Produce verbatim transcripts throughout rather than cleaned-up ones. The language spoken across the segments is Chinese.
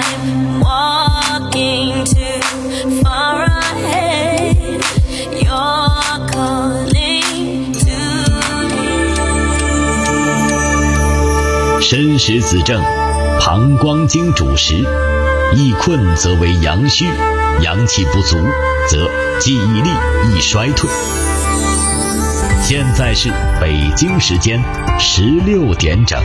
I'm walking too far ahead. You're calling to me. 申时子正，膀胱经主食，易困则为阳虚，阳气不足则记忆力易衰退。现在是北京时间十六点整。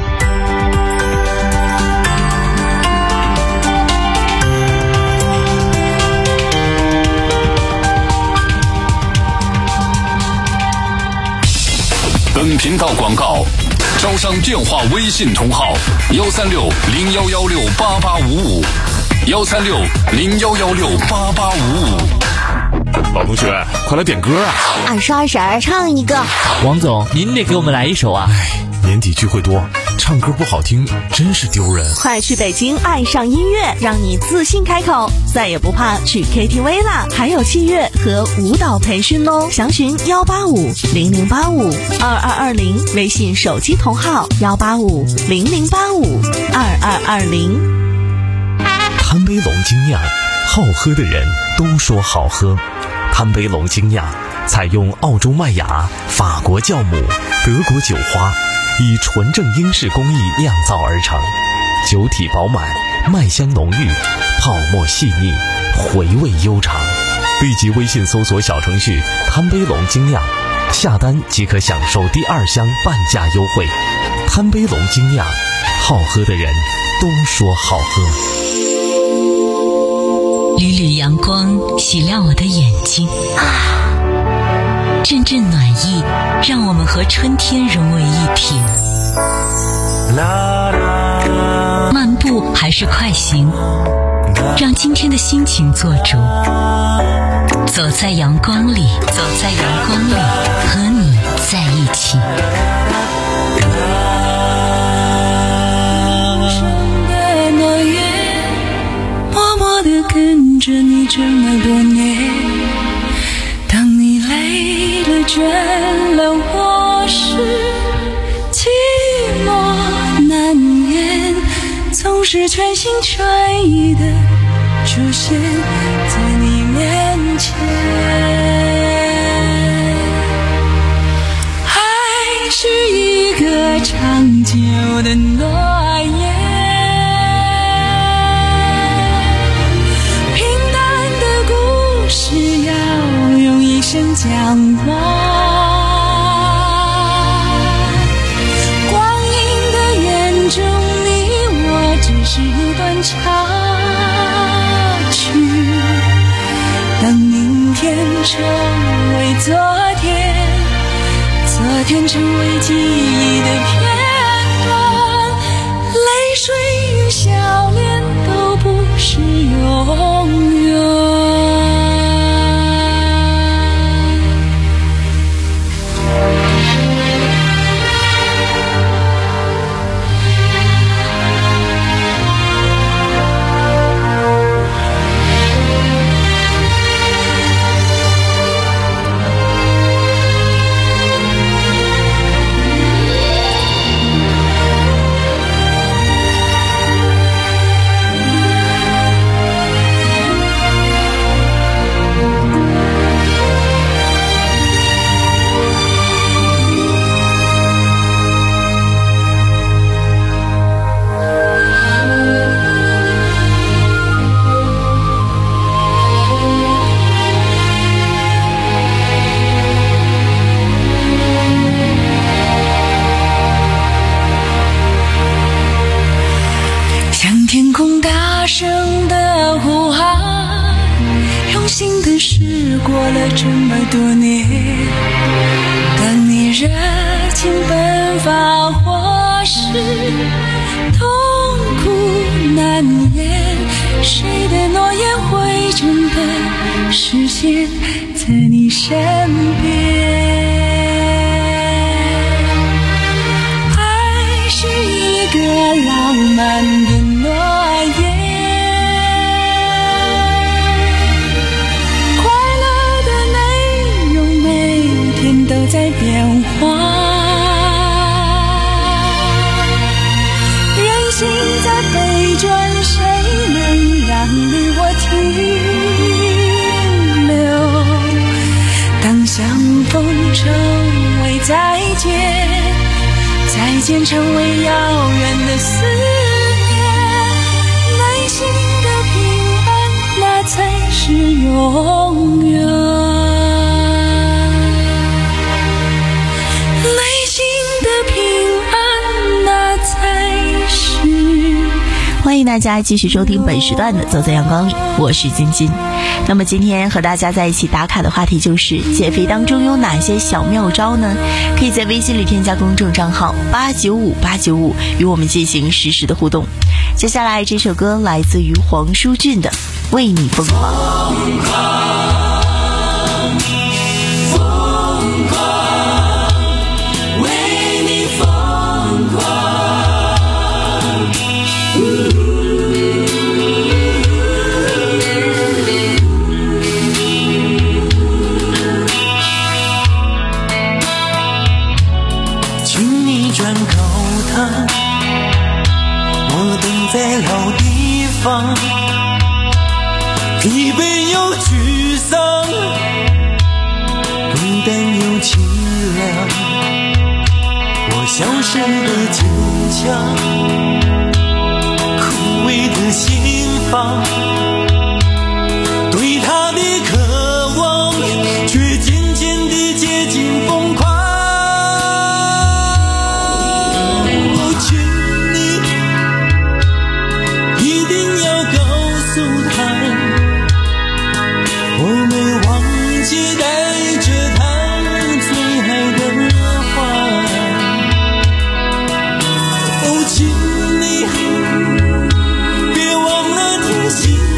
本频道广告，招商电话微信同号：幺三六零幺幺六八八五五，幺三六零幺幺六八八五五。 老同学，快来点歌啊！ 二十二婶唱一个。 王总，您得给我们来一首啊！ 哎，年底聚会多，唱歌不好听真是丢人。 快去北京爱上音乐，让你自信开口，再也不怕去 K T V 啦！还有器乐和舞蹈培训哦，详询幺八五零零八五二二二零，微信手机同号幺八五零零八五二二二零。 贪杯龙精酿，好喝的人都说好喝。贪杯龙精酿采用澳洲麦芽、法国酵母、德国酒花，以纯正英式工艺酿造而成，酒体饱满，麦香浓郁，泡沫细腻，回味悠长。立即微信搜索小程序贪杯龙精酿，下单即可享受第二箱半价优惠。贪杯龙精酿，好喝的人都说好喝。 缕缕阳光洗亮我的眼睛啊，阵阵暖意让我们和春天融为一体。漫步还是快行，让今天的心情做主。走在阳光里，走在阳光里，和你在一起。 跟着你这么多年，当你累了倦了，或是寂寞难言，总是全心全意的出现在你面前。爱是一个长久的诺言，是要用一生讲完。光阴的眼中，你我只是一段插曲。当明天成为昨天，昨天成为记忆的片段，泪水与笑脸都不是永远。这么多年，当你热情奔放，或是痛苦难言，谁的诺言会真的实现在你身边？爱是一个浪漫的诺言，都在变化，人心在背转，谁能渐成为遥远的思念，内心的平安，那才是永远。内心的平安，那才是。 欢迎大家继续收听本时段的《走在阳光里》，我是晶晶。那么今天和大家在一起打卡的话题就是减肥当中有哪些小妙招呢？可以在微信里添加公众账号八九五八九五与我们进行实时的互动。接下来这首歌来自于黄舒骏的《为你疯狂》。 在老地方，疲惫又沮丧，孤单又凄凉。我消失的坚强，枯萎的心房，对他的渴望，却渐渐地接近疯狂。 别忘了听心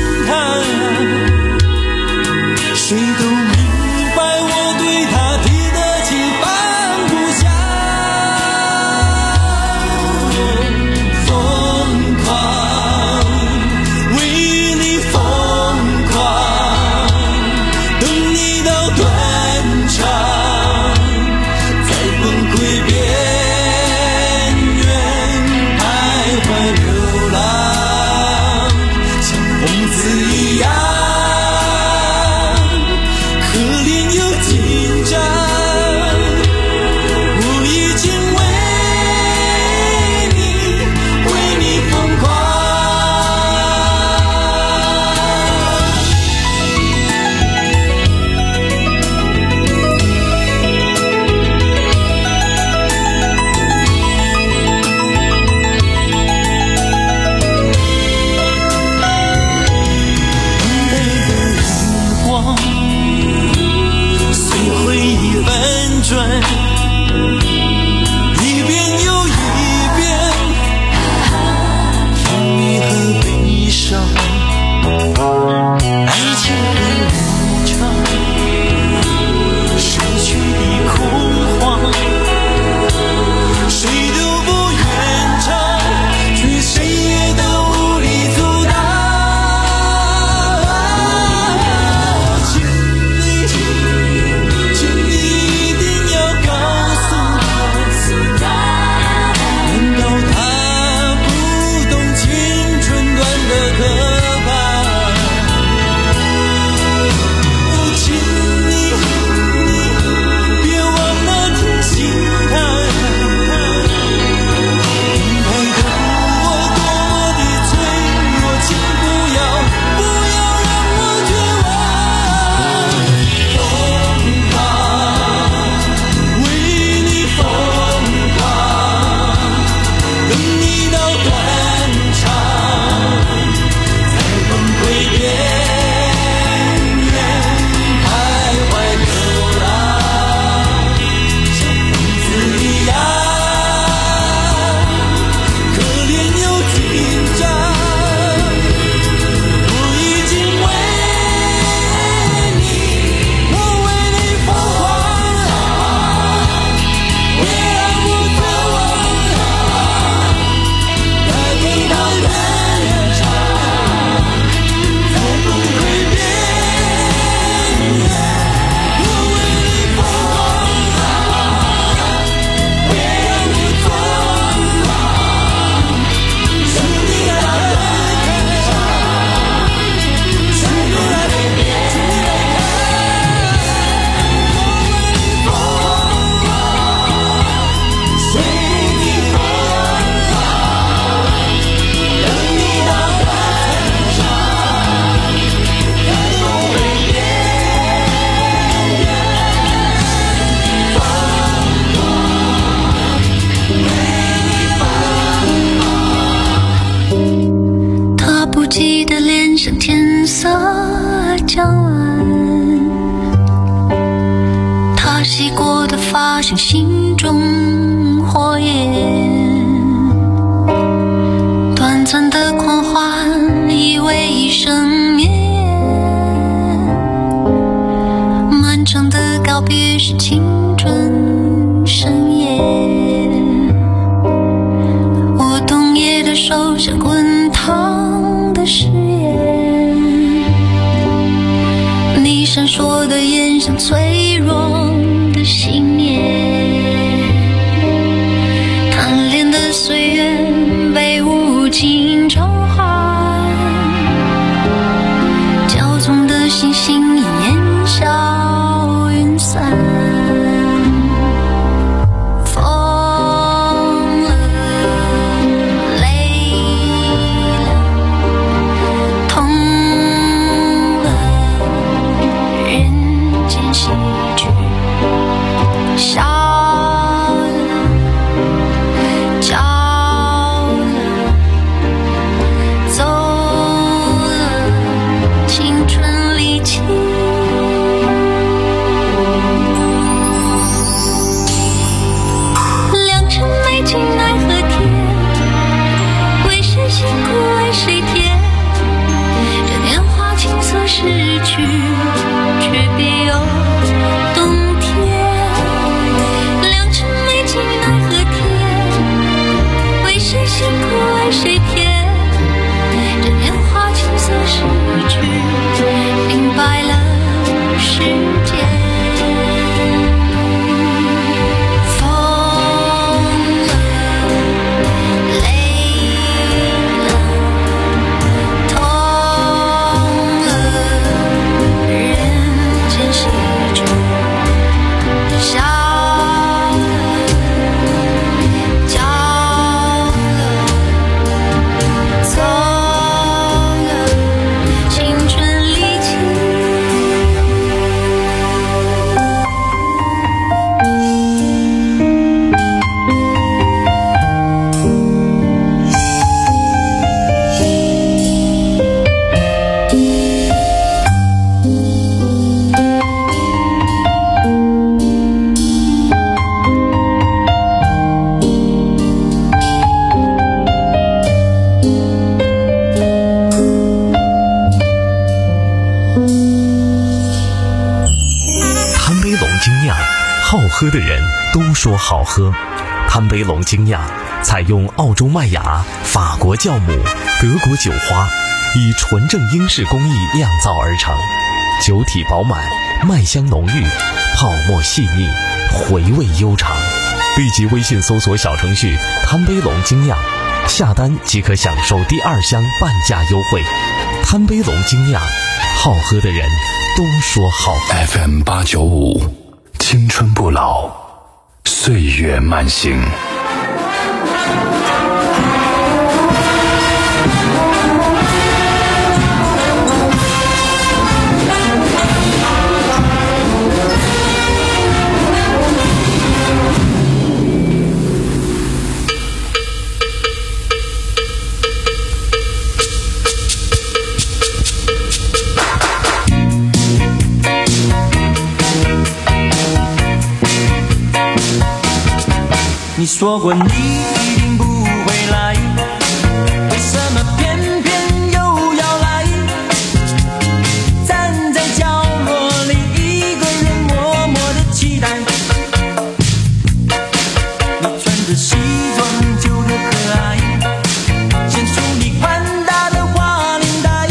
眼像天色将晚，他洗过的发像心中火焰，短暂的狂欢以为一生绵延，漫长的告别是青春深夜，我冬夜的手像滚烫的誓言，你闪烁的眼像脆弱的信念，贪恋的岁月被无尽召唤，骄纵的星星烟消云散，疯了，累了，痛了，人间喜剧，笑了，叫了，走了，青春离奇。良辰美景奈何天，为谁辛苦为谁甜，这年华青涩逝去，却别有冬天。良辰美景奈何天，为谁辛苦为谁甜，这年华青涩逝去，明白了世间。疯了，累了，痛了，人间喜剧，笑了，叫了，走了，青春离奇。 贪杯龙精酿，好喝的人都说好喝。贪杯龙精酿采用澳洲麦芽、法国酵母、德国酒花，以纯正英式工艺酿造而成，酒体饱满，麦香浓郁，泡沫细腻，回味悠长。立即微信搜索小程序贪杯龙精酿，下单即可享受第二箱半价优惠。贪杯龙精酿，好喝的人都说好喝。 F M 八九五，青春不老，岁月慢行。 你说过你一定不会来，为什么偏偏又要来？站在角落里，一个人默默的期待。你穿着西装，旧的可爱，显出你宽大的花领带，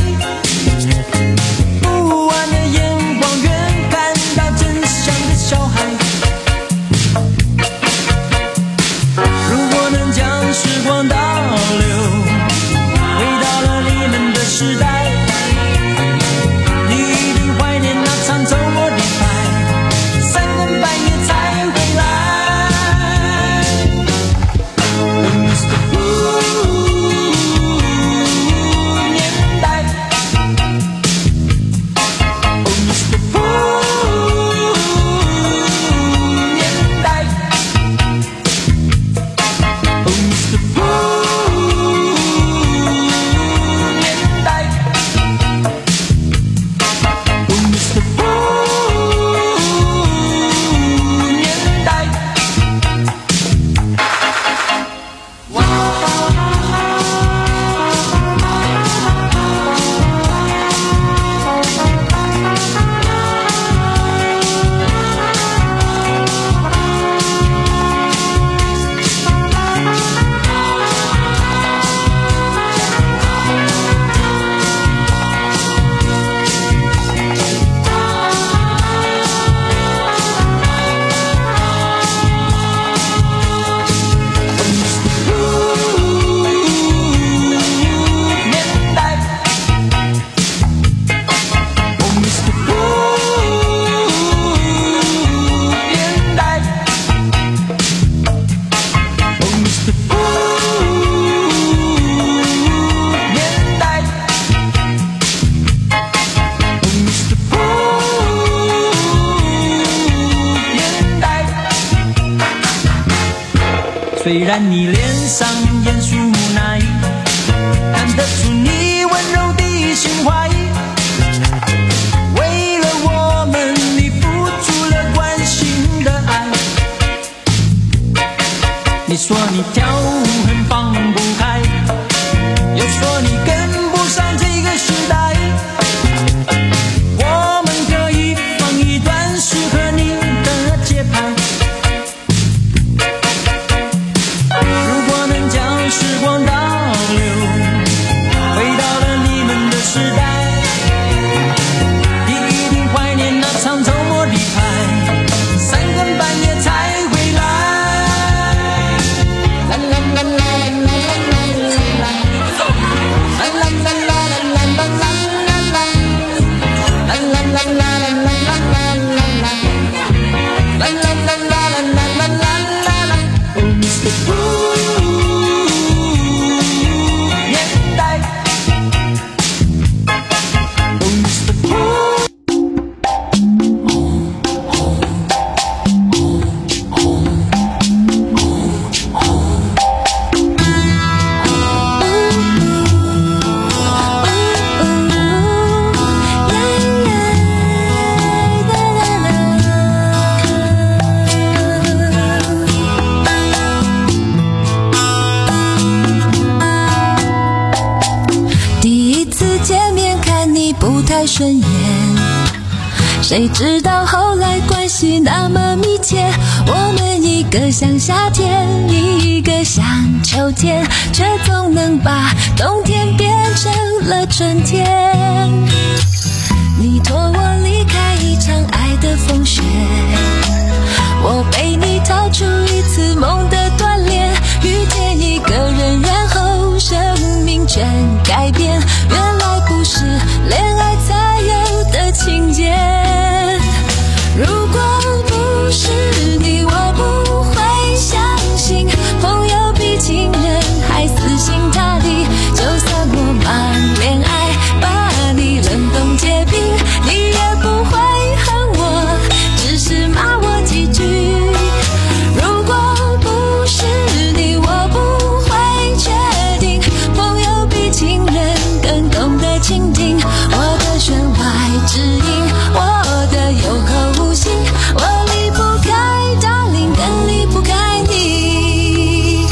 不安的眼光，远看到真相的小孩。如果能虽然你脸上严肃无奈，看得出你温柔的心怀。为了我们，你付出了关心的爱。你说你跳舞很放不开，又说你跟不上这个时代。我们可以放一段适合你的节拍。如果能将时光倒流，回到了你们的时代，你一定怀念那场周末的派，三更半夜才回来。啦啦啦啦啦啦啦啦啦啦啦啦啦啦。 顺眼，谁知道后来关系那么密切，我们一个像夏天，一个像秋天，却总能把冬天变成了春天。你托我离开一场爱的风雪，我陪你逃出一次梦的锻炼，遇见一个人，然后生命全改变，原来不是恋爱才有的情节。如果不是你，我不会相信朋友比情人还死心塌地，就算我忙恋爱把你冷冻结冰，你也不会恨我，只是骂我几句。如果不是你，我不会确定朋友比情人更懂得倾听我的弦外之音，我的有口无心，我离不开 darling， 更离不开你。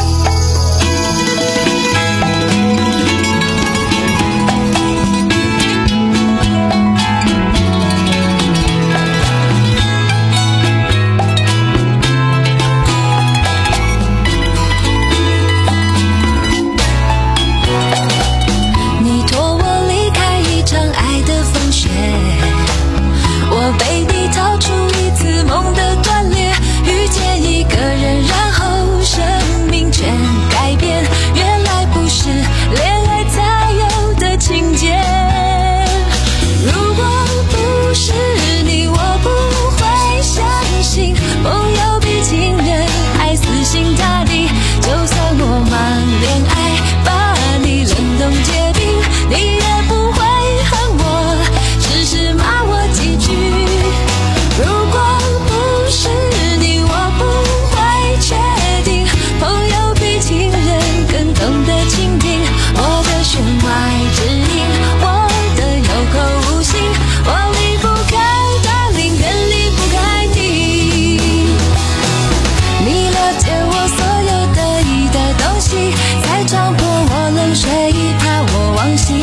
你托我离开一场爱的风雪，我陪你逃出一次梦的断裂，遇见一个人，然后生命全改变，原来不是恋爱才有的情节。如果不是你，我不会相信朋友比情人还死心塌地，就算我忙恋爱把你冷冻结冰，你也不会恨我，只是骂我几句。如果不是你，我不会确定朋友比情人更懂得倾听我的弦外之音，我的有口无心，我离不开 darling， 更离不开你。你了解我所有得意的东西，才撞破我冷水，怕我忘形。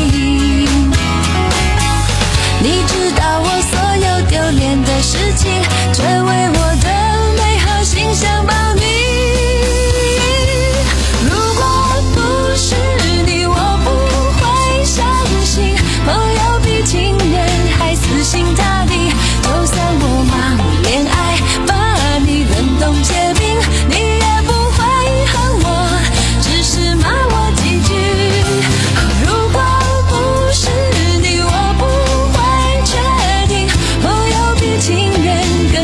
你知道我所有丢脸的事情，却为我的美好形象保密。如果不是你，我不会相信朋友比情人还死心塌地，就算我忙恋爱把你冷冻结冰，你也不会恨我，只是骂我几句。如果不是你，我不会确定朋友比情人更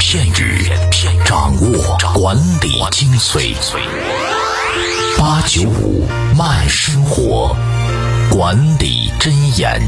片语，掌握管理精髓。八九五慢生活，管理箴言。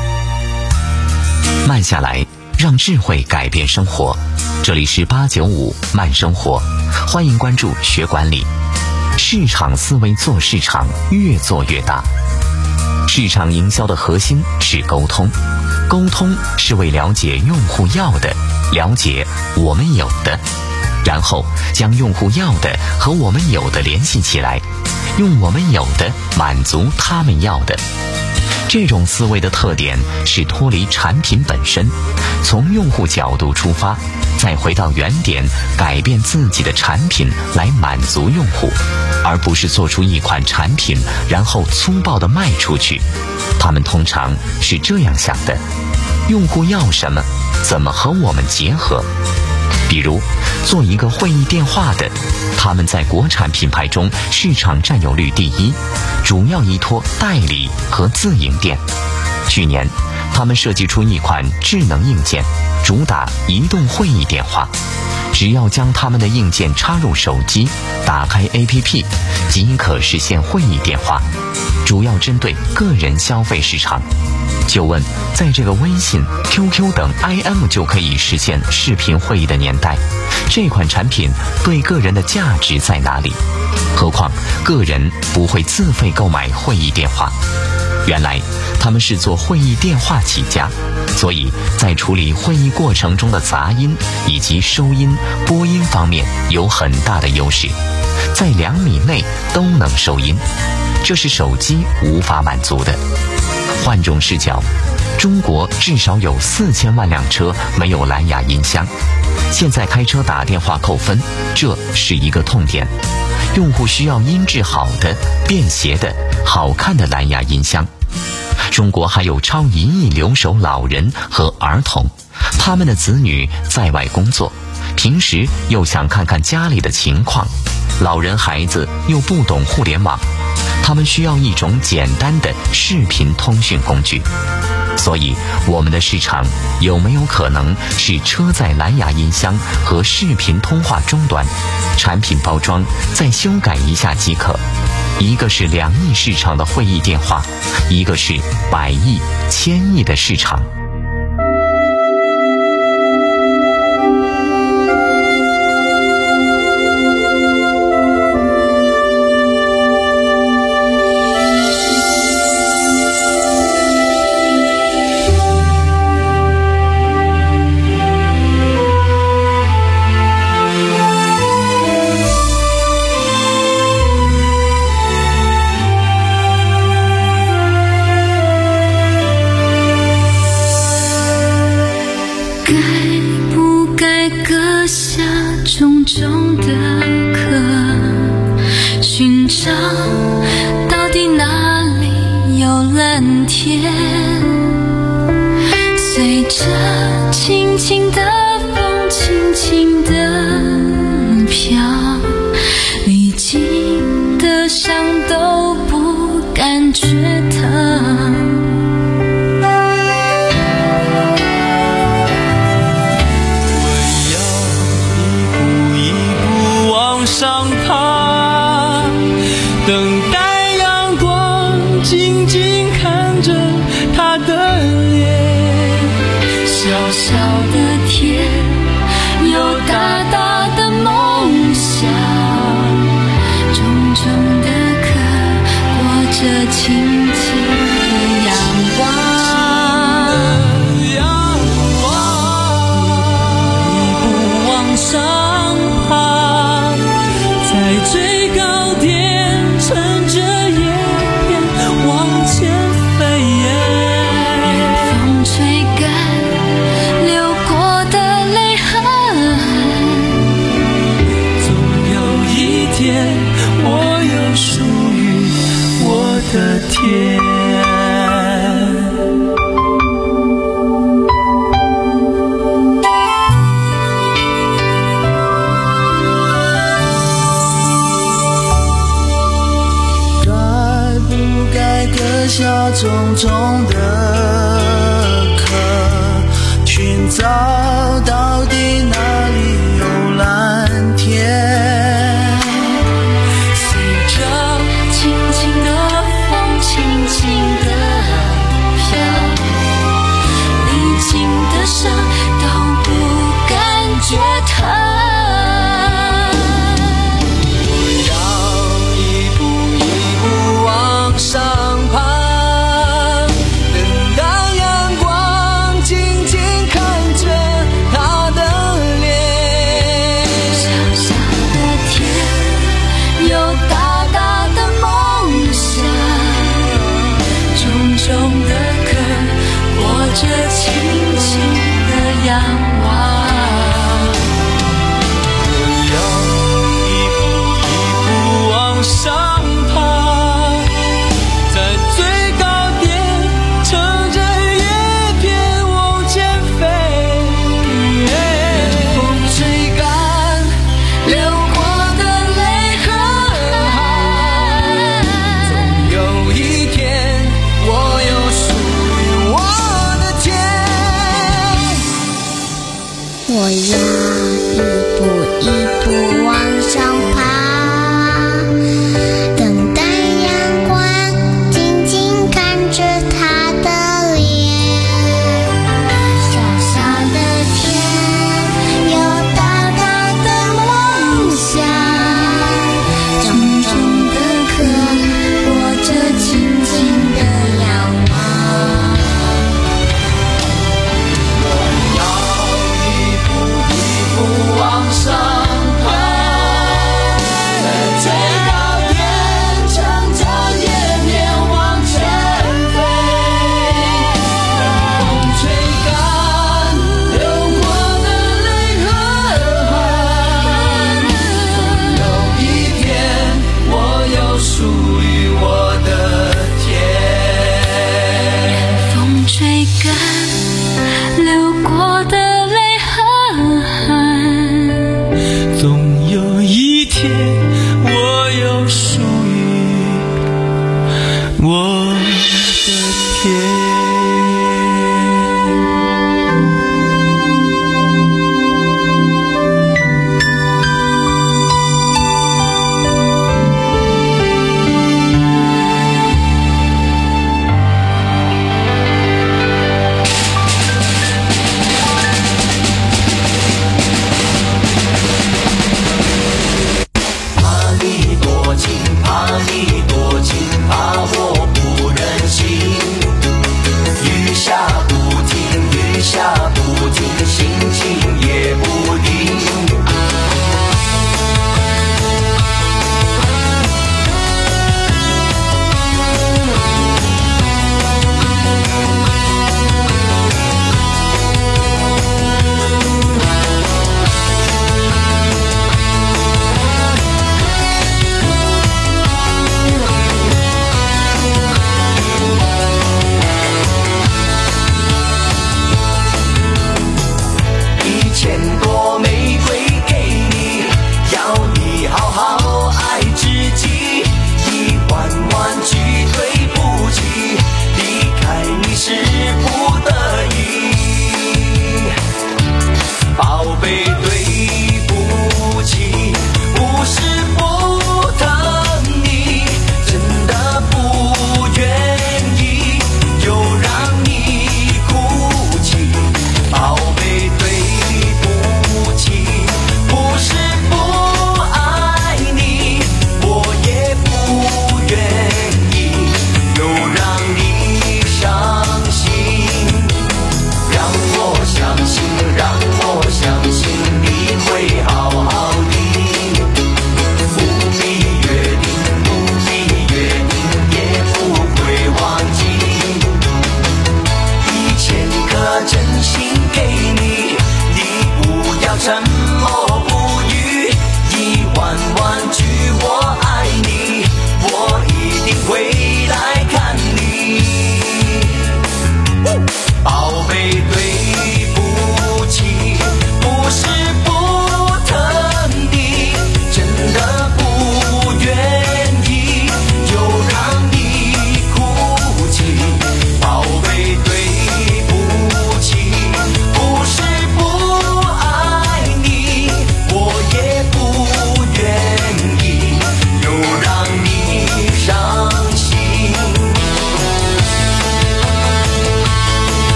慢下来，让智慧改变生活。这里是八九五慢生活，欢迎关注学管理。市场思维做市场，越做越大。市场营销的核心是沟通，沟通是为了解用户要的，了解我们有的，然后将用户要的和我们有的联系起来，用我们有的满足他们要的。这种思维的特点是脱离产品本身，从用户角度出发，再回到原点，改变自己的产品来满足用户，而不是做出一款产品然后粗暴地卖出去。他们通常是这样想的：用户要什么，怎么和我们结合？比如做一个会议电话的，他们在国产品牌中市场占有率第一，主要依托代理和自营店。去年他们设计出一款智能硬件，主打移动会议电话，只要将他们的硬件插入手机，打开 A P P 即可实现会议电话，主要针对个人消费市场。就问，在这个微信、Q Q 等 I M 就可以实现视频会议的年代，这款产品对个人的价值在哪里？何况个人不会自费购买会议电话。原来他们是做会议电话起家，所以在处理会议过程中的杂音以及收音、播音方面有很大的优势，在两米内都能收音，这是手机无法满足的。换种视角，中国至少有四千万辆车没有蓝牙音箱，现在开车打电话扣分，这是一个痛点。用户需要音质好的、便携的、好看的蓝牙音箱。中国还有超一亿留守老人和儿童，他们的子女在外工作，平时又想看看家里的情况，老人孩子又不懂互联网，他们需要一种简单的视频通讯工具。所以我们的市场有没有可能是车载蓝牙音箱和视频通话终端，产品包装再修改一下即可？一个是两亿市场的会议电话，一个是百亿、千亿的市场。 重重的壳，寻找到底哪里有蓝天，随着轻轻的风轻轻的飘，历经的伤都不感觉疼。 上爬，等待阳光，静静看着他的脸。 小小的天，有大大的梦想，重重的壳，裹着轻轻的阳光。 最高点，乘着叶片往前飞耶。 风吹干流过的泪痕， 总有一天，我有属于我的天。 下重重的壳，寻找到底哪里伤都不感觉疼。 上爬，等到阳光静静看着他的脸。 小小的天，有大大的梦想，重重的壳，裹着轻轻的仰望。 我要一步一步往上。 我要一步一步往上爬，等待阳光静静看着他的脸。小小的天，有大大的梦想，重重的壳，裹着轻轻的仰望。 往上爬，在最高点，乘着叶片往前飞。风吹干流过的泪和汗，总有一天，我有属于我的天。 风吹干流过的泪和汗， 总有一天，我有属于我的天。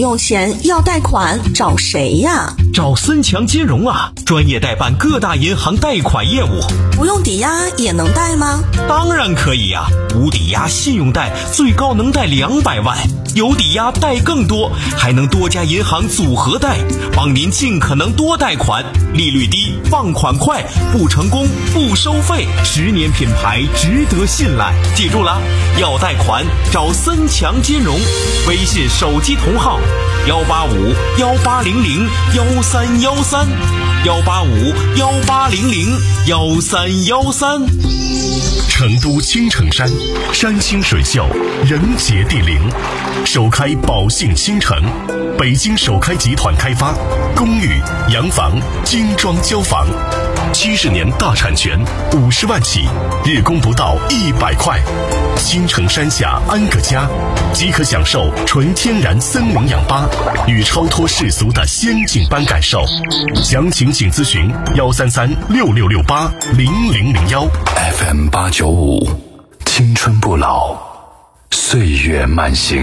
有钱要贷款找谁呀？ 找森强金融啊，专业代办各大银行贷款业务。 不用抵押也能贷吗？ 当然可以呀、啊，无抵押信用贷最高能贷两百万，有抵押贷更多，还能多家银行组合贷，帮您尽可能多贷款，利率低，放款快，不成功不收费，十年品牌值得信赖。记住了，要贷款找森强金融，微信手机同号幺八五幺八零零幺三幺三幺八五幺八零零幺三幺三。 成都青城山，山清水秀，人杰地灵，首开宝信新城，北京首开集团开发，公寓、洋房、精装交房，七十年大产权，五十万起，日供不到一百块。青城山下安个家，即可享受纯天然森林氧吧与超脱世俗的仙境般感受。详情请咨询幺三三六六六八零零零幺。 F M 八九五，青春不老，岁月慢行。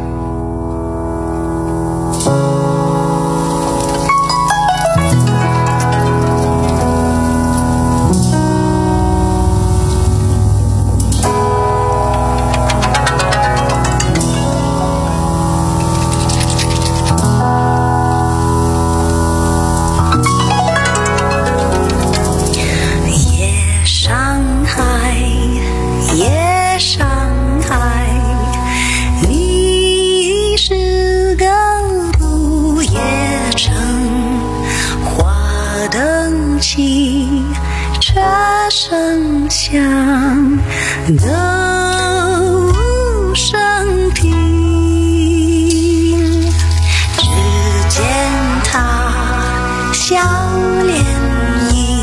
的无声听，只见他笑脸迎，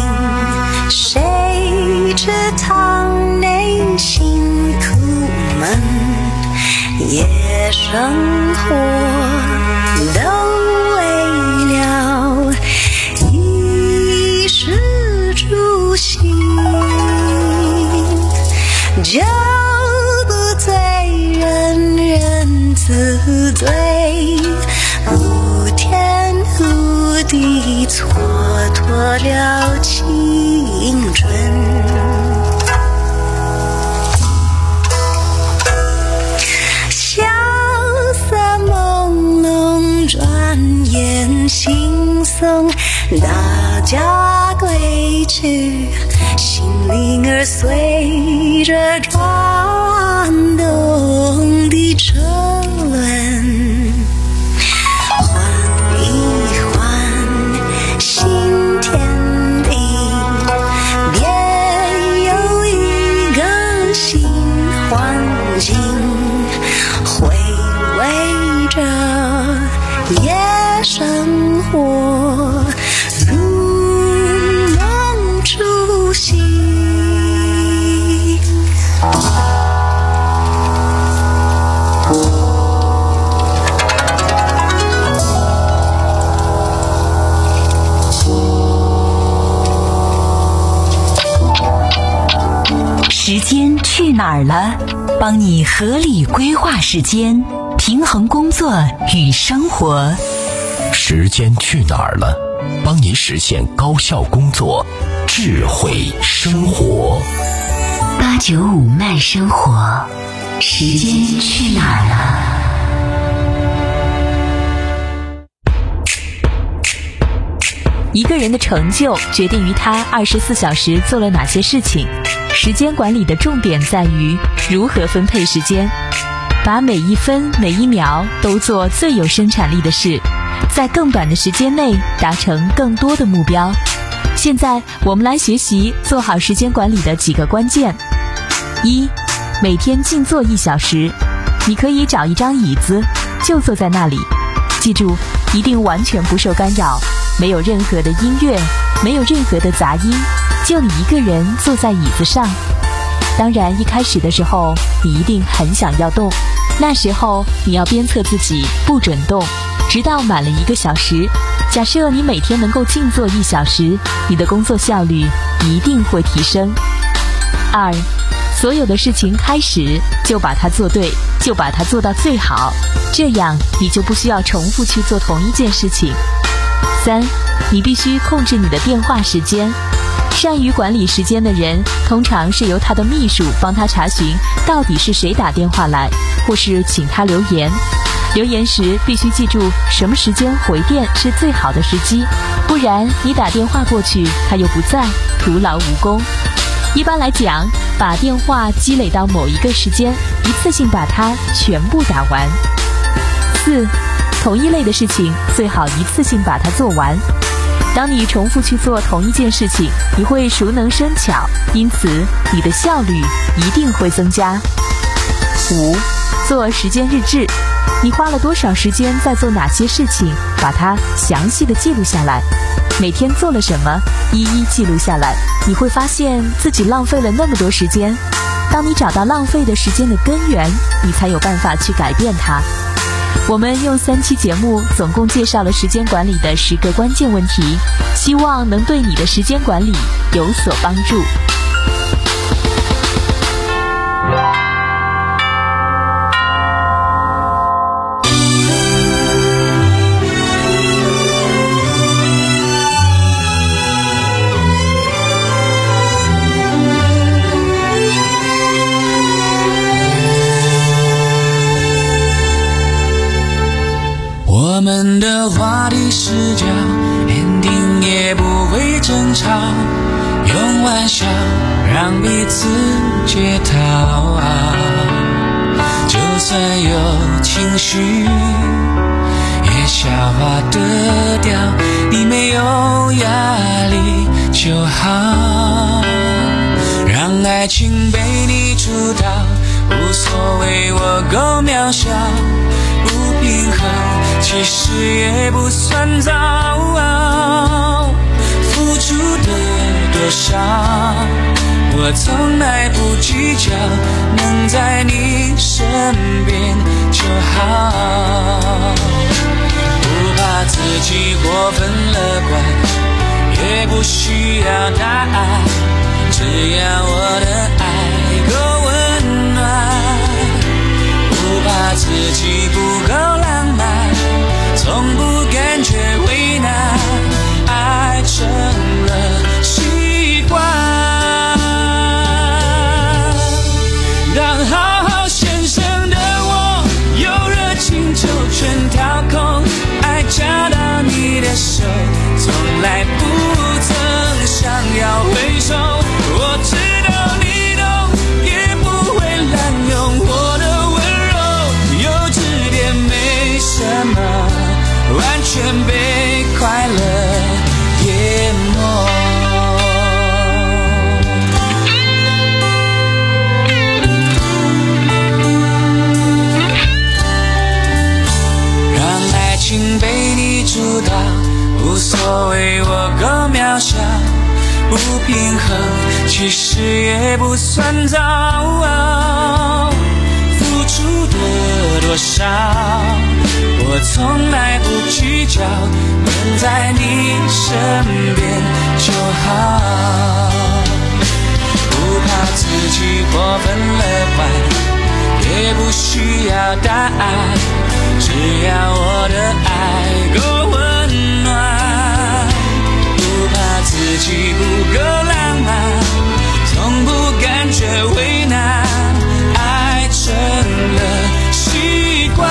谁知他内心苦闷，夜生活都为了衣食住行，就不醉人人自醉，无天无地蹉跎了青春。萧瑟朦胧，转眼惺忪，大家归去，心灵儿随着转动的车轮，换一换新天地，别有一个新环境，回味着夜生活如梦初醒。 时间去哪儿了？帮你合理规划时间，平衡工作与生活。 时间去哪儿了？帮您实现高效工作，智慧生活。 八九五慢生活，时间去哪儿了？ 一个人的成就决定于他二十四小时做了哪些事情。时间管理的重点在于如何分配时间，把每一分每一秒都做最有生产力的事，在更短的时间内达成更多的目标。现在我们来学习做好时间管理的几个关键。一，每天静坐一小时。你可以找一张椅子，就坐在那里，记住一定完全不受干扰，没有任何的音乐，没有任何的杂音，就你一个人坐在椅子上。当然一开始的时候你一定很想要动，那时候你要鞭策自己不准动，直到满了一个小时。假设你每天能够静坐一小时，你的工作效率一定会提升。二， 所有的事情开始就把它做对，就把它做到最好，这样你就不需要重复去做同一件事情。三，你必须控制你的电话时间。善于管理时间的人，通常是由他的秘书帮他查询到底是谁打电话来，或是请他留言。留言时必须记住什么时间回电是最好的时机，不然你打电话过去他又不在，徒劳无功。一般来讲，把电话积累到某一个时间，一次性把它全部打完。四，同一类的事情最好一次性把它做完。当你重复去做同一件事情，你会熟能生巧，因此你的效率一定会增加。五，做时间日志。你花了多少时间在做哪些事情，把它详细的记录下来。每天做了什么，一一记录下来，你会发现自己浪费了那么多时间。当你找到浪费的时间的根源，你才有办法去改变它。我们用三期节目总共介绍了时间管理的十个关键问题，希望能对你的时间管理有所帮助。 我们的话题是叫 ending 也不会争吵，用玩笑让彼此解套，就算有情绪也消化得掉，你没有压力就好，让爱情被你主导，无所谓我够渺小，不平衡其实也不算糟，付出的多少我从来不计较，能在你身边就好，不怕自己过分乐观，也不需要答案，只要我的爱够温暖，不怕自己不够浪漫，从不感觉为难，爱成了习惯，当好好先生的我有热情就全掏空，爱夹到你的手从来不曾想要回收，我知道你懂也不会滥用我的什么完全被快乐淹没，让爱情被你主导，无所谓我够渺小，不平衡其实也不算糟，付出的多少我从来不计较，能在你身边就好，不怕自己过分乐观，也不需要答案，只要我的爱够温暖，不怕自己不够浪漫，从不感觉为难，爱成了习惯，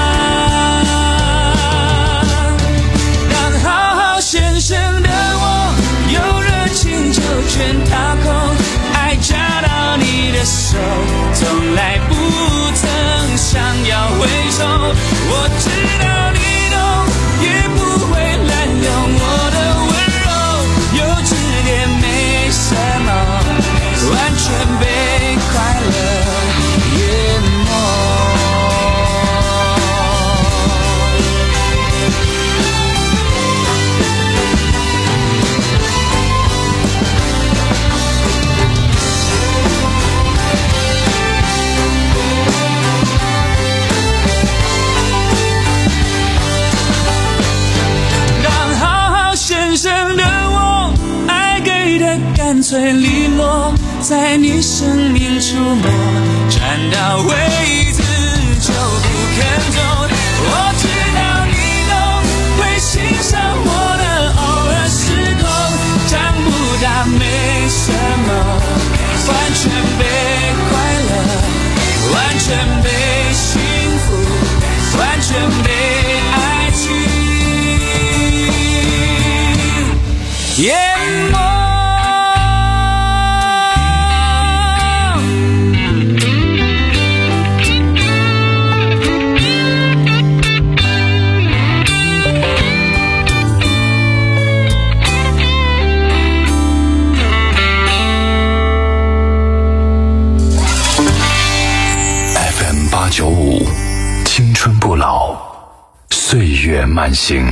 先生的我有热情就全掏空，爱夹到你的手从来不曾想要回收，我知道你懂也不会滥用我的温柔，幼稚点没什么，完全被快乐淹没， 碎利落，在你生命出没，站到位置就不肯走。我知道你懂，会欣赏我的偶尔失控，长不大没什么，完全被快乐，完全被幸福，完全被爱情淹没。 F M 八九五，青春不老，岁月慢行。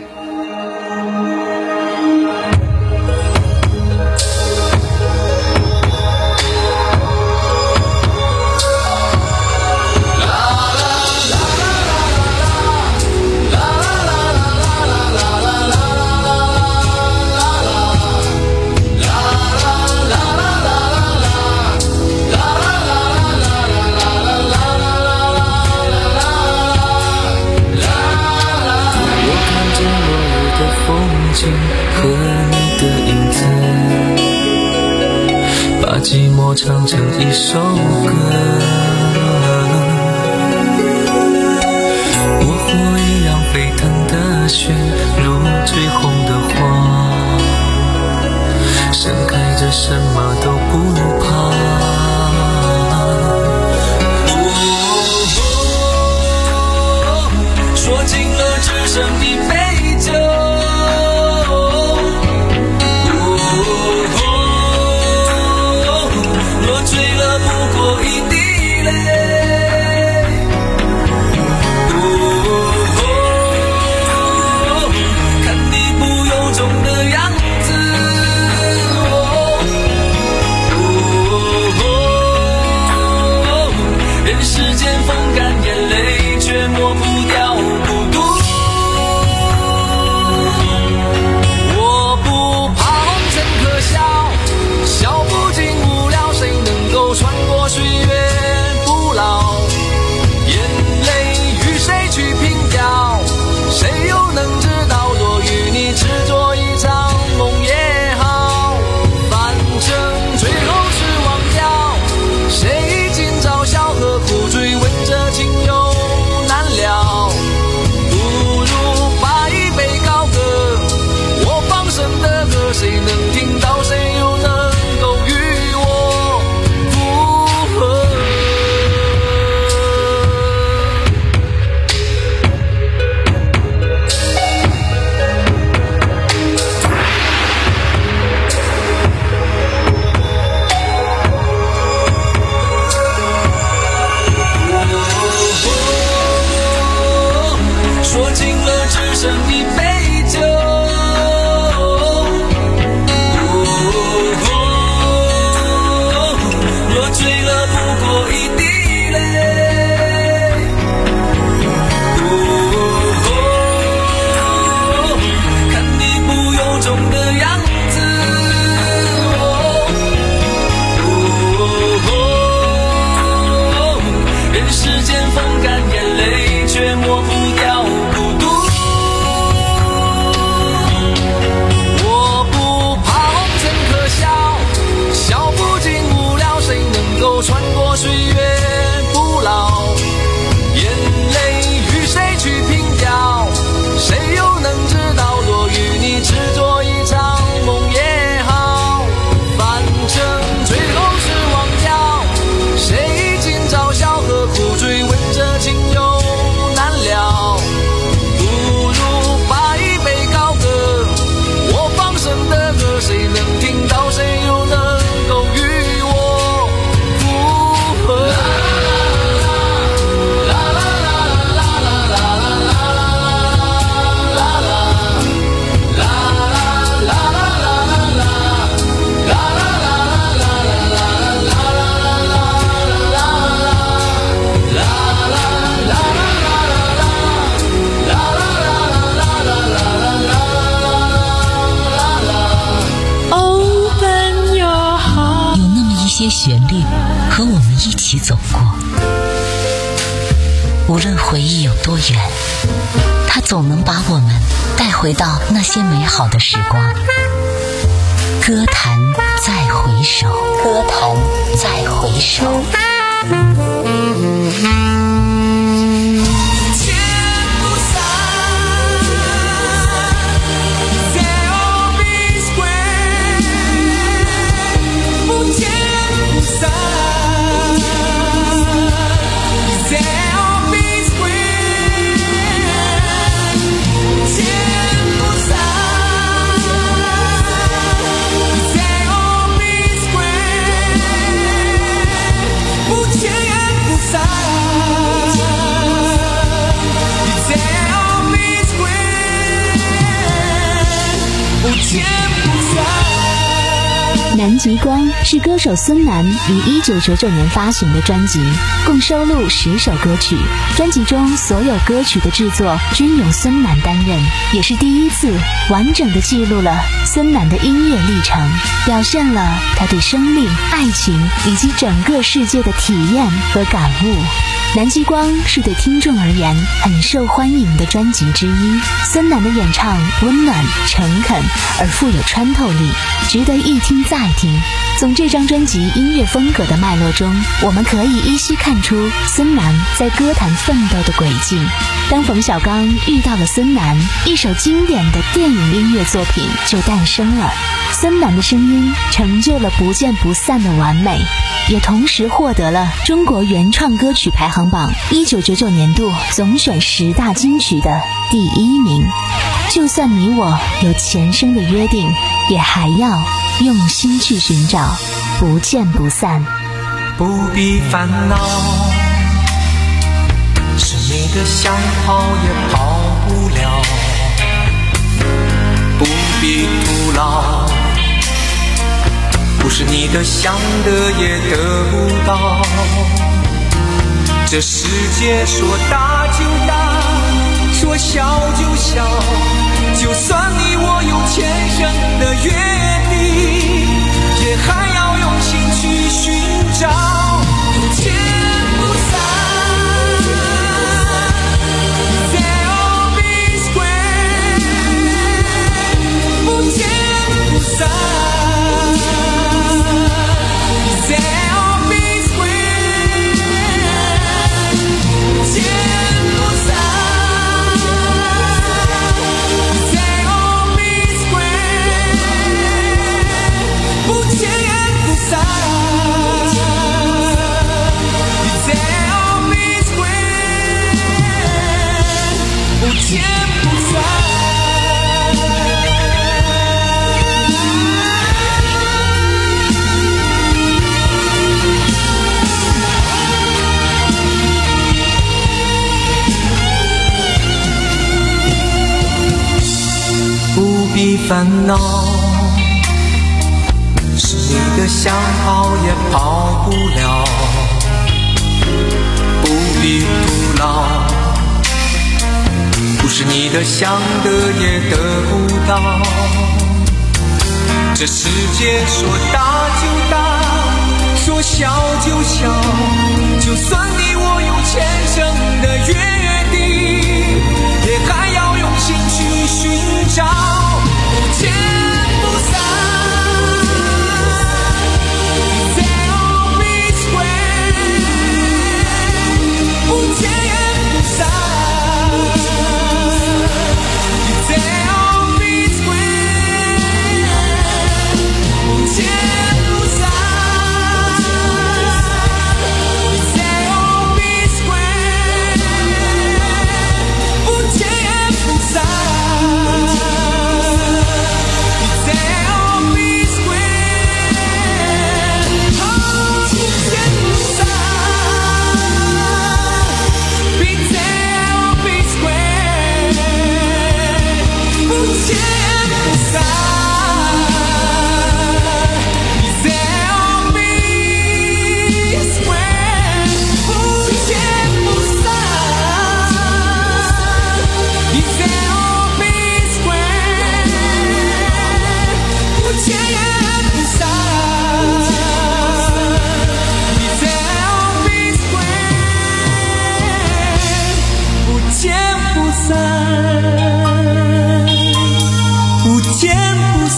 和你的影子，把寂寞唱成一首歌。我火一样沸腾的血，如最红的花，盛开着什么都不怕。哦，说尽了只剩一杯酒。看你不由衷的样子， 旋律和我们一起走过。无论回忆有多远，它总能把我们带回到那些美好的时光。歌坛再回首，歌坛再回首。 南极光是歌手孙楠于一九九九年发行的专辑，共收录十首歌曲。专辑中所有歌曲的制作均由孙楠担任，也是第一次完整的记录了孙楠的音乐历程，表现了他对生命、爱情以及整个世界的体验和感悟。南极光是对听众而言很受欢迎的专辑之一，孙楠的演唱温暖、诚恳而富有穿透力，值得一听再听。从这张专辑音乐风格的脉络中，我们可以依稀看出孙楠在歌坛奋斗的轨迹。当冯小刚遇到了孙楠，一首经典的电影音乐作品就诞生了。孙楠的声音成就了不见不散的完美，也同时获得了中国原创歌曲排行榜一九九九年度总选十大金曲的第一名。就算你我有前生的约定，也还要用心去寻找，不见不散。 不必烦恼，是你的想跑也跑不了，不必徒劳，不是你的想得也得不到。这世界说大就大，说小就小，就算你我有前生的约定，也还要用心去寻找，不见不散。They'll be square， 不见不散。They'll be square， 不见不散。They'll be square， 不见不散。They'll be square， 不见不散。不必烦恼，是你的想跑也跑不了，不必徒劳，不是你的想得也得不到。这世界说大就大，说小就小，就算你我有前生的约定，也还要用心去寻找，不见不散。They'll be square， 不见不散。They'll be square， 不见不散。They'll be square，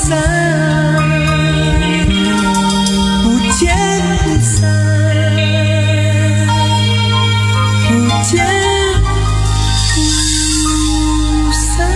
散，不见不散，不见不散。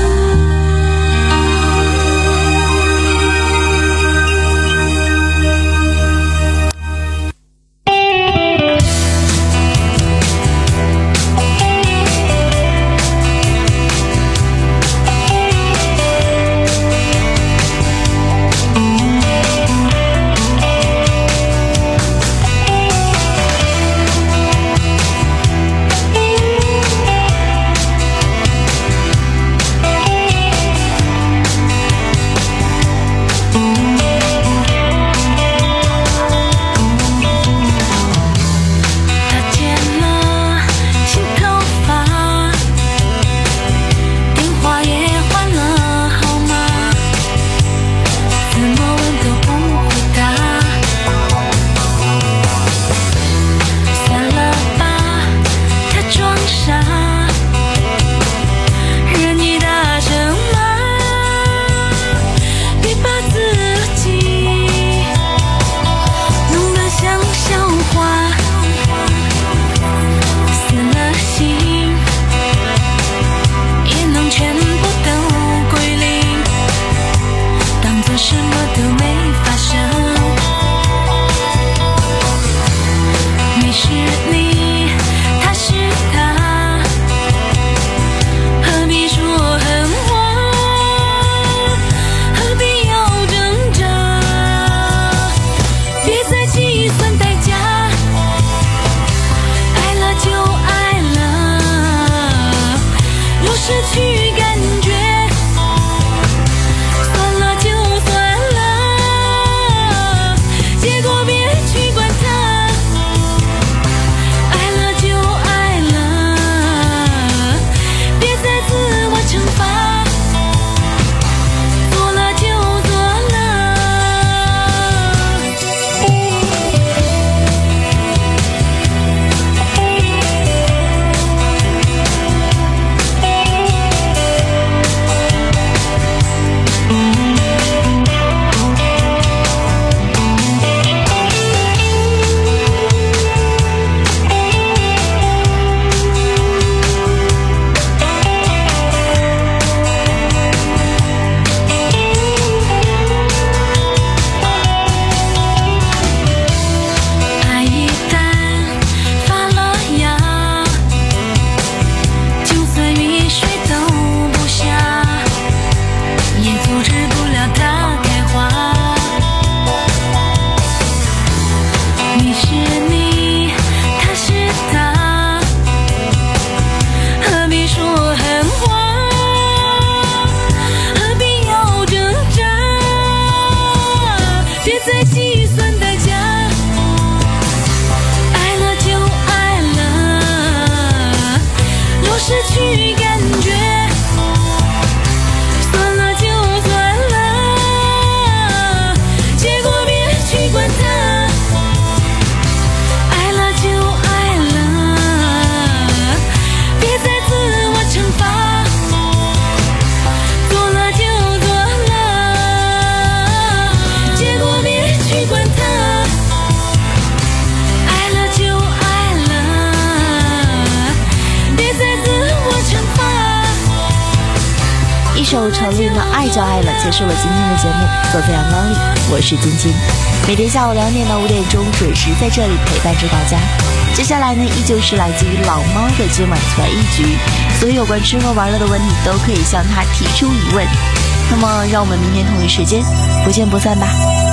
首陈琳的《爱就爱了》结束了今天的节目。走在阳光里，我是晶晶，每天下午两点到五点钟准时在这里陪伴着大家。接下来呢，依旧是来自于老猫的今晚团一局，所有有关吃喝玩乐的问题都可以向他提出疑问。那么，让我们明天同一时间不见不散吧。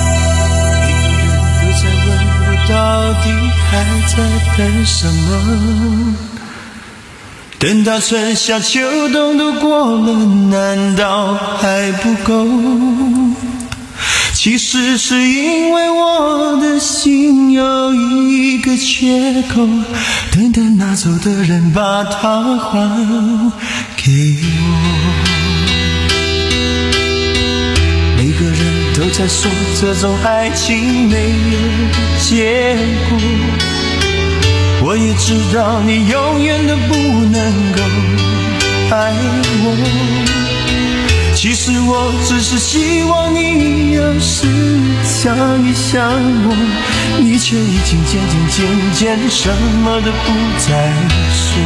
每个人都在问我到底还在等什么？等到春夏秋冬都过了，难道还不够？其实是因为我的心有一个缺口，等待拿走的人把它还给我。每个人都在说这种爱情没有结果，我也知道你永远都不能够爱我。其实实我只是希望你要是想一想我，你却已经渐渐渐渐什么都不再说。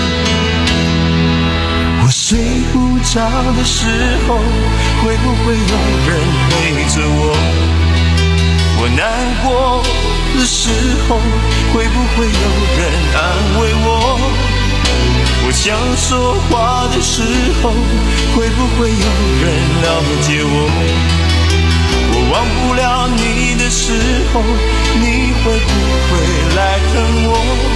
我睡不着的时候，会不会有人陪着我？我难过的时候，会不会有人安慰我？我想说话的时候，会不会有人了解我？我忘不了你的时候，你会不会来疼我？